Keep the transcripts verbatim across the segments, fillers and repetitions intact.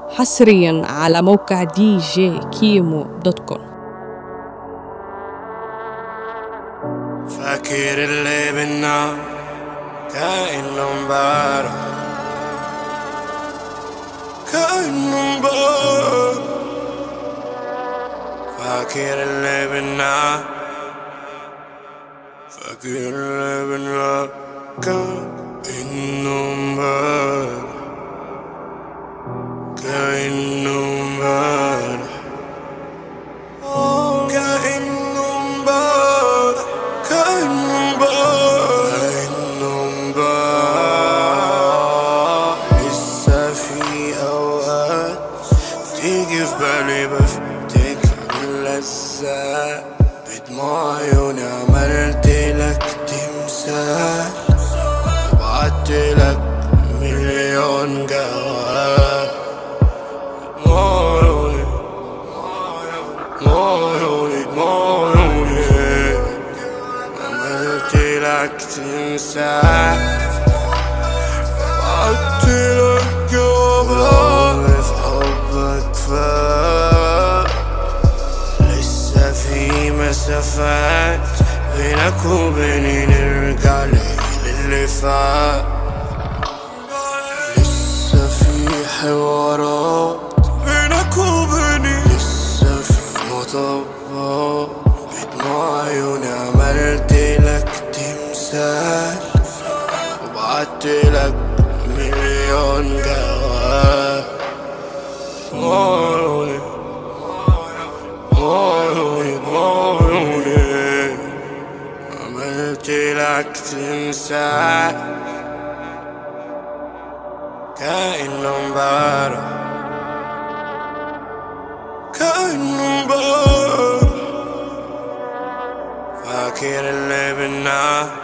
حصريا على موقع دي جي كيمو دوت كوم. فاكر اللي بينا كأنه امبارح، كأنه امبارح. فاكر اللي بينا، فاكر اللي بينا كأنه امبارح، كأنه امبارح، كأنه امبارح، كأنه امبارح، كأنه امبارح. لسه في أوقات بتيجي في بالي بفتكر اللذات، بدموع عيوني عملتلك تمثال، وبعتلك مليون جواب. دموع عيوني، دموع عيوني، دموع عيوني، عملتلك تمثال، وبعتلك جواب. في حبك فات، لسه في مسافات بينك وبيني، نرجع للي فات. لسه في حوارات بينك وبيني، لسه في مطبات. بدموع عيوني عملتلك تمثال، وبعتلك مليون جواب. دموع عيوني، دموع عيوني، دموع عيوني، عملتلك تمثال، كأنه امبارح، كأنه امبارح. فاكر اللي بينا،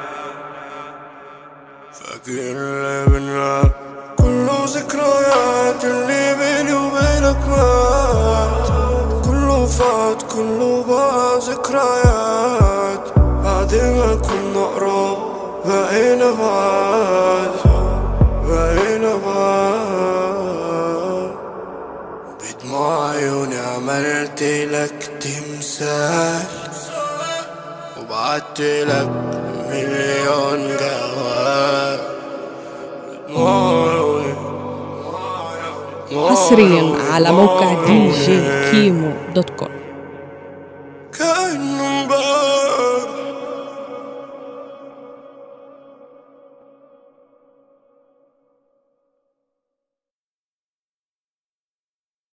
فاكر اللي بينا، كله ذكريات اللي بيني وبينك مات. كله فات، كله بقى ذكريات، بعد ما كنا قراب بقينا بعاد، بقينا بعاد. بدموع عيوني عملتلك تمثال، وبعتلك مليون جواب. دموع عيوني، حصريا على موقع دي جي كيمو دوت كوم.